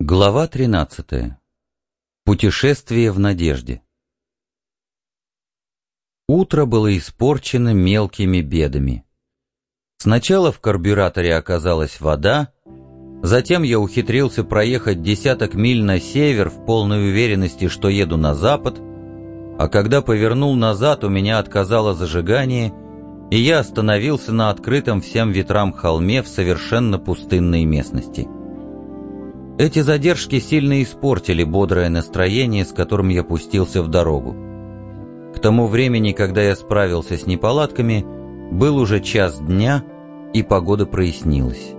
Глава 13. Путешествие в надежде. Утро было испорчено мелкими бедами. Сначала в карбюраторе оказалась вода, затем я ухитрился проехать десяток миль на север в полной уверенности, что еду на запад, а когда повернул назад, у меня отказало зажигание, и я остановился на открытом всем ветрам холме в совершенно пустынной местности. Эти задержки сильно испортили бодрое настроение, с которым я пустился в дорогу. К тому времени, когда я справился с неполадками, был уже час дня, и погода прояснилась.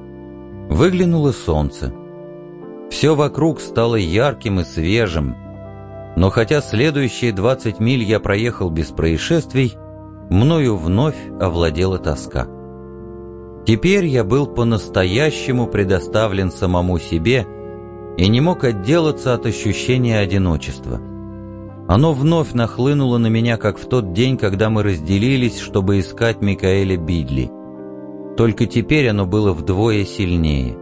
Выглянуло солнце. Все вокруг стало ярким и свежим, но хотя следующие 20 миль я проехал без происшествий, мною вновь овладела тоска. Теперь я был по-настоящему предоставлен самому себе и не мог отделаться от ощущения одиночества. Оно вновь нахлынуло на меня, как в тот день, когда мы разделились, чтобы искать Микаэля Бидли. Только теперь оно было вдвое сильнее.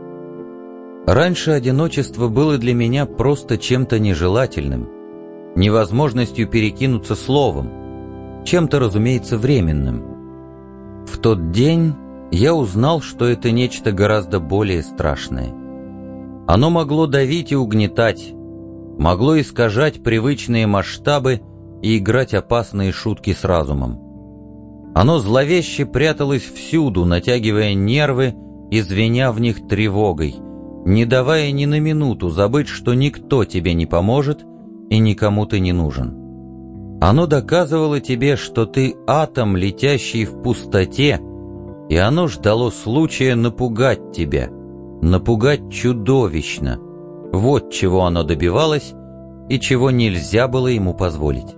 Раньше одиночество было для меня просто чем-то нежелательным, невозможностью перекинуться словом, чем-то, разумеется, временным. В тот день я узнал, что это нечто гораздо более страшное. Оно могло давить и угнетать, могло искажать привычные масштабы и играть опасные шутки с разумом. Оно зловеще пряталось всюду, натягивая нервы и звеня в них тревогой, не давая ни на минуту забыть, что никто тебе не поможет и никому ты не нужен. Оно доказывало тебе, что ты атом, летящий в пустоте, и оно ждало случая напугать тебя, напугать чудовищно. Вот чего оно добивалось и чего нельзя было ему позволить.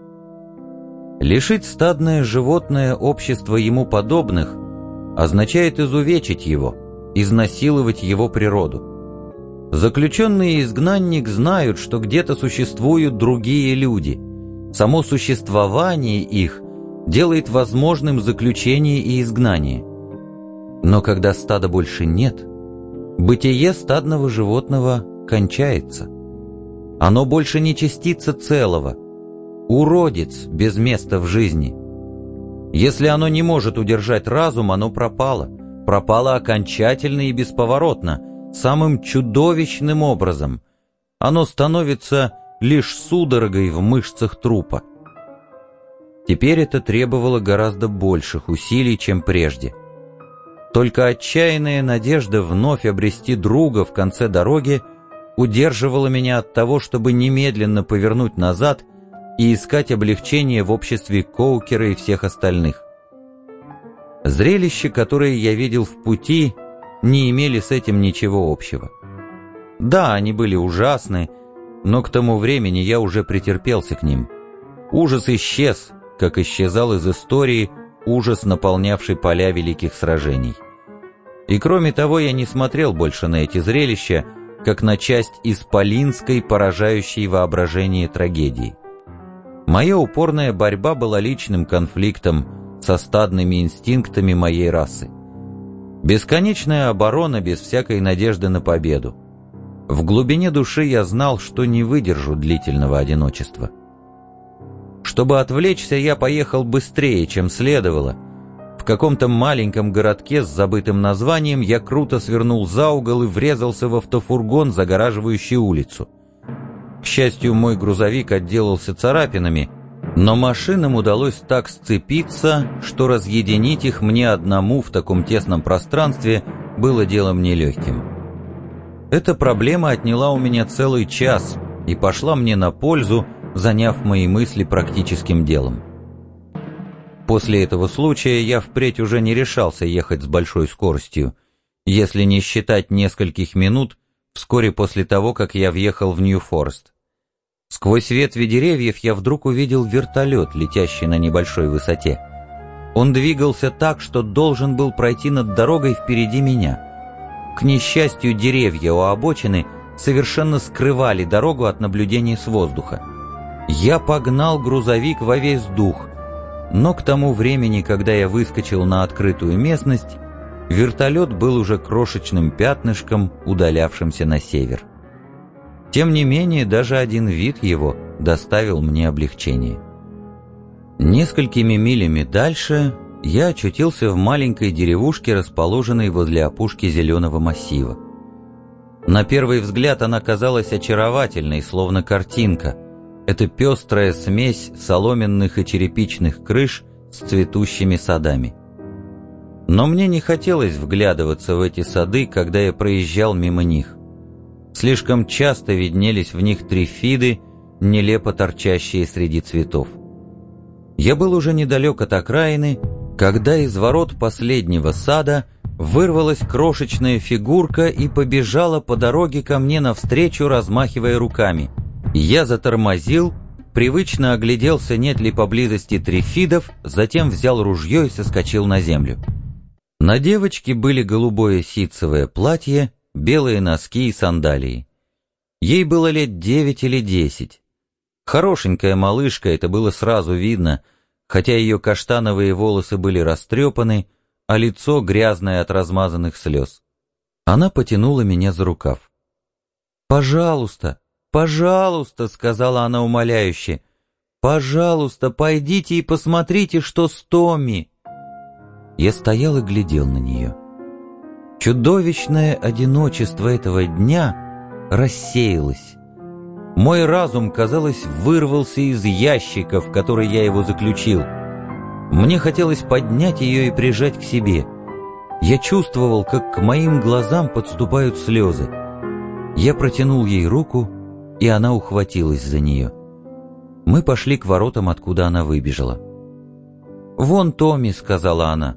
Лишить стадное животное общества ему подобных означает изувечить его, изнасиловать его природу. Заключенные и изгнанник знают, что где-то существуют другие люди. Само существование их делает возможным заключение и изгнание. Но когда стада больше нет, бытие стадного животного кончается. Оно больше не частица целого, уродец без места в жизни. Если оно не может удержать разум, оно пропало. Пропало окончательно и бесповоротно, самым чудовищным образом. Оно становится лишь судорогой в мышцах трупа. Теперь это требовало гораздо больших усилий, чем прежде. Только отчаянная надежда вновь обрести друга в конце дороги удерживала меня от того, чтобы немедленно повернуть назад и искать облегчение в обществе Коукера и всех остальных. Зрелища, которые я видел в пути, не имели с этим ничего общего. Да, они были ужасны, но к тому времени я уже претерпелся к ним. Ужас исчез, как исчезал из истории ужас, наполнявший поля великих сражений. И кроме того, я не смотрел больше на эти зрелища, как на часть исполинской, поражающей воображение трагедии. Моя упорная борьба была личным конфликтом со стадными инстинктами моей расы. Бесконечная оборона без всякой надежды на победу. В глубине души я знал, что не выдержу длительного одиночества. Чтобы отвлечься, я поехал быстрее, чем следовало. В каком-то маленьком городке с забытым названием я круто свернул за угол и врезался в автофургон, загораживающий улицу. К счастью, мой грузовик отделался царапинами, но машинам удалось так сцепиться, что разъединить их мне одному в таком тесном пространстве было делом нелегким. Эта проблема отняла у меня целый час и пошла мне на пользу, заняв мои мысли практическим делом. После этого случая я впредь уже не решался ехать с большой скоростью, если не считать нескольких минут вскоре после того, как я въехал в Нью-Форест. Сквозь ветви деревьев я вдруг увидел вертолет, летящий на небольшой высоте. Он двигался так, что должен был пройти над дорогой впереди меня. К несчастью, деревья у обочины совершенно скрывали дорогу от наблюдения с воздуха. Я погнал грузовик во весь дух, но к тому времени, когда я выскочил на открытую местность, вертолет был уже крошечным пятнышком, удалявшимся на север. Тем не менее, даже один вид его доставил мне облегчение. Несколькими милями дальше я очутился в маленькой деревушке, расположенной возле опушки зеленого массива. На первый взгляд она казалась очаровательной, словно картинка. Это пестрая смесь соломенных и черепичных крыш с цветущими садами. Но мне не хотелось вглядываться в эти сады, когда я проезжал мимо них. Слишком часто виднелись в них трифиды, нелепо торчащие среди цветов. Я был уже недалек от окраины, когда из ворот последнего сада вырвалась крошечная фигурка и побежала по дороге ко мне навстречу, размахивая руками. Я затормозил, привычно огляделся, нет ли поблизости трифидов, затем взял ружье и соскочил на землю. На девочке были голубое ситцевое платье, белые носки и сандалии. Ей было лет 9 или 10. Хорошенькая малышка, это было сразу видно, хотя ее каштановые волосы были растрепаны, а лицо грязное от размазанных слез. Она потянула меня за рукав. «Пожалуйста, пожалуйста», — сказала она умоляюще, «пожалуйста, пойдите и посмотрите, что с Томми». Я стоял и глядел на нее. Чудовищное одиночество этого дня рассеялось. Мой разум, казалось, вырвался из ящика, в который я его заключил. Мне хотелось поднять ее и прижать к себе. Я чувствовал, как к моим глазам подступают слезы. Я протянул ей руку, и она ухватилась за нее. Мы пошли к воротам, откуда она выбежала. «Вон Томми», — сказала она.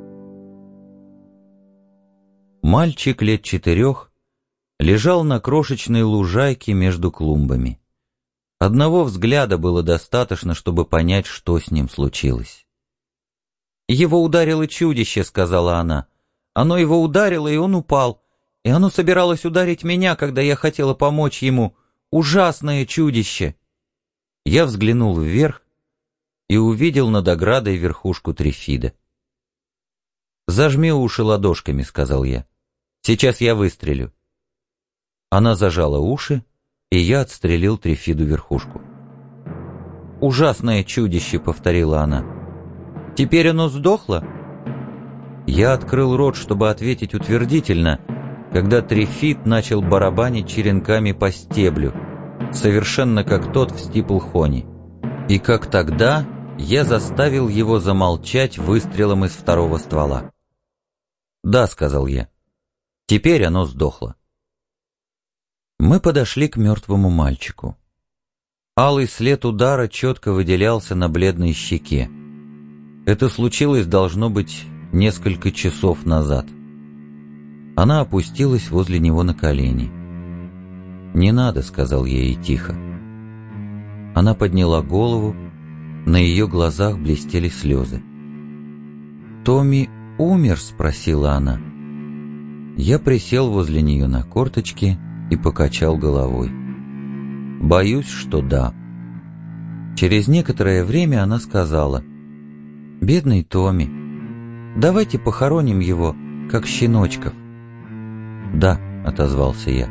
Мальчик лет 4 лежал на крошечной лужайке между клумбами. Одного взгляда было достаточно, чтобы понять, что с ним случилось. «Его ударило чудище», — сказала она. «Оно его ударило, и он упал. И оно собиралось ударить меня, когда я хотела помочь ему. Ужасное чудище!» Я взглянул вверх и увидел над оградой верхушку трифида. «Зажми уши ладошками», — сказал я. «Сейчас я выстрелю». Она зажала уши, и я отстрелил трифиду верхушку. «Ужасное чудище», — повторила она. «Теперь оно сдохло?» Я открыл рот, чтобы ответить утвердительно, когда трифид начал барабанить черенками по стеблю, совершенно как тот в Стиплхоне. И как тогда я заставил его замолчать выстрелом из второго ствола. «Да», — сказал я, — «теперь оно сдохло». Мы подошли к мертвому мальчику. Алый след удара четко выделялся на бледной щеке. Это случилось, должно быть, несколько часов назад. Она опустилась возле него на колени. «Не надо», — сказал я ей тихо. Она подняла голову, на ее глазах блестели слезы. «Томми умер?» — спросила она. Я присел возле нее на корточки и покачал головой. «Боюсь, что да». Через некоторое время она сказала: «Бедный Томми, давайте похороним его, как щеночков». «Да», — отозвался я.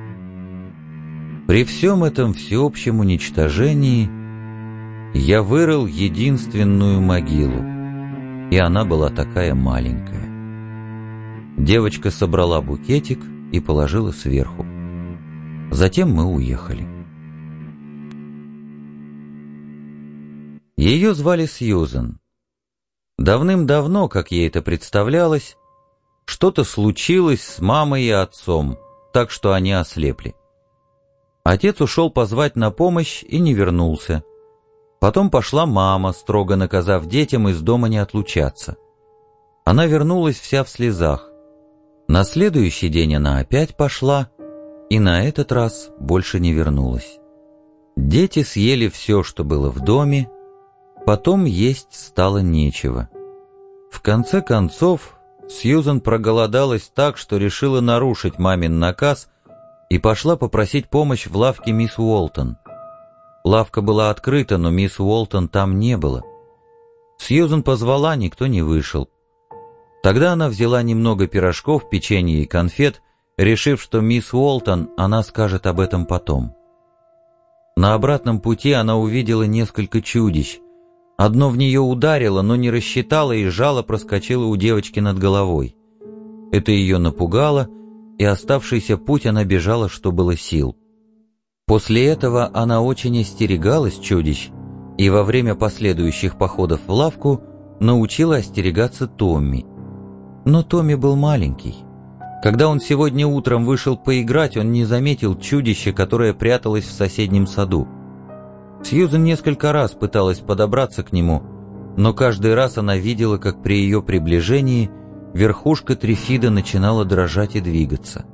При всем этом всеобщем уничтожении я вырыл единственную могилу, и она была такая маленькая. Девочка собрала букетик и положила сверху. Затем мы уехали. Ее звали Сьюзен. Давным-давно, как ей это представлялось, что-то случилось с мамой и отцом, так что они ослепли. Отец ушел позвать на помощь и не вернулся. Потом пошла мама, строго наказав детям из дома не отлучаться. Она вернулась вся в слезах. На следующий день она опять пошла, и на этот раз больше не вернулась. Дети съели все, что было в доме, потом есть стало нечего. В конце концов, Сьюзен проголодалась так, что решила нарушить мамин наказ и пошла попросить помощь в лавке мисс Уолтон. Лавка была открыта, но мисс Уолтон там не было. Сьюзен позвала, никто не вышел. Тогда она взяла немного пирожков, печенья и конфет решив, что мисс Уолтон, она скажет об этом потом. На обратном пути она увидела несколько чудищ. Одно в нее ударило, но не рассчитало, и жало проскочило у девочки над головой. Это ее напугало, и оставшийся путь она бежала, что было сил. После этого она очень остерегалась чудищ, и во время последующих походов в лавку научила остерегаться Томми. Но Томми был маленький. Когда он сегодня утром вышел поиграть, он не заметил чудище, которое пряталось в соседнем саду. Сьюзен несколько раз пыталась подобраться к нему, но каждый раз она видела, как при ее приближении верхушка трифида начинала дрожать и двигаться.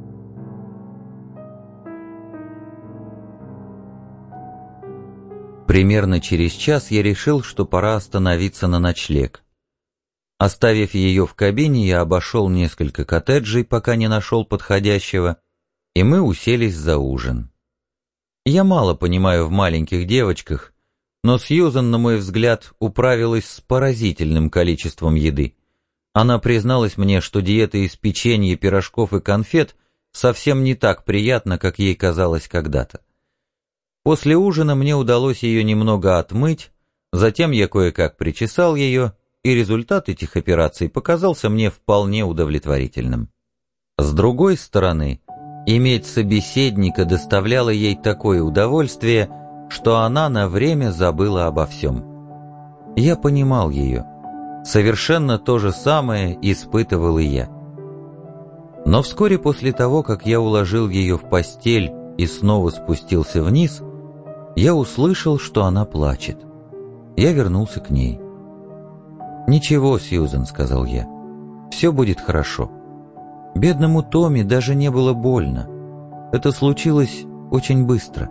Примерно через час я решил, что пора остановиться на ночлег. Оставив ее в кабине, я обошел несколько коттеджей, пока не нашел подходящего, и мы уселись за ужин. Я мало понимаю в маленьких девочках, но Сьюзан, на мой взгляд, управилась с поразительным количеством еды. Она призналась мне, что диета из печенья, пирожков и конфет совсем не так приятна, как ей казалось когда-то. После ужина мне удалось ее немного отмыть, затем я кое-как причесал ее, и результат этих операций показался мне вполне удовлетворительным. С другой стороны, иметь собеседника доставляло ей такое удовольствие, что она на время забыла обо всем. Я понимал ее. Совершенно то же самое испытывал и я. Но вскоре после того, как я уложил ее в постель и снова спустился вниз, я услышал, что она плачет. Я вернулся к ней. «Ничего, Сьюзен», — сказал я, — «все будет хорошо». Бедному Томми даже не было больно. Это случилось очень быстро.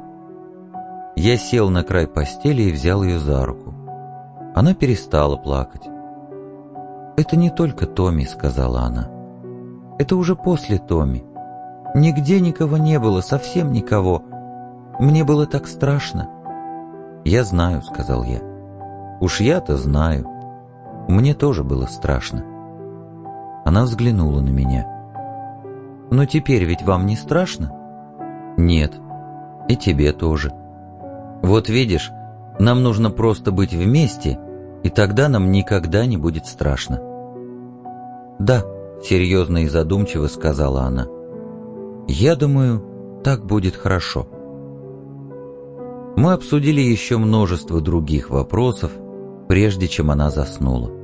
Я сел на край постели и взял ее за руку. Она перестала плакать. «Это не только Томми», — сказала она. «Это уже после Томми. Нигде никого не было, совсем никого. Мне было так страшно». «Я знаю», — сказал я. «Уж я-то знаю. Мне тоже было страшно». Она взглянула на меня. «Но теперь ведь вам не страшно?» «Нет. И тебе тоже. Вот видишь, нам нужно просто быть вместе, и тогда нам никогда не будет страшно». «Да», — серьезно и задумчиво сказала она. «Я думаю, так будет хорошо». Мы обсудили еще множество других вопросов, прежде чем она заснула.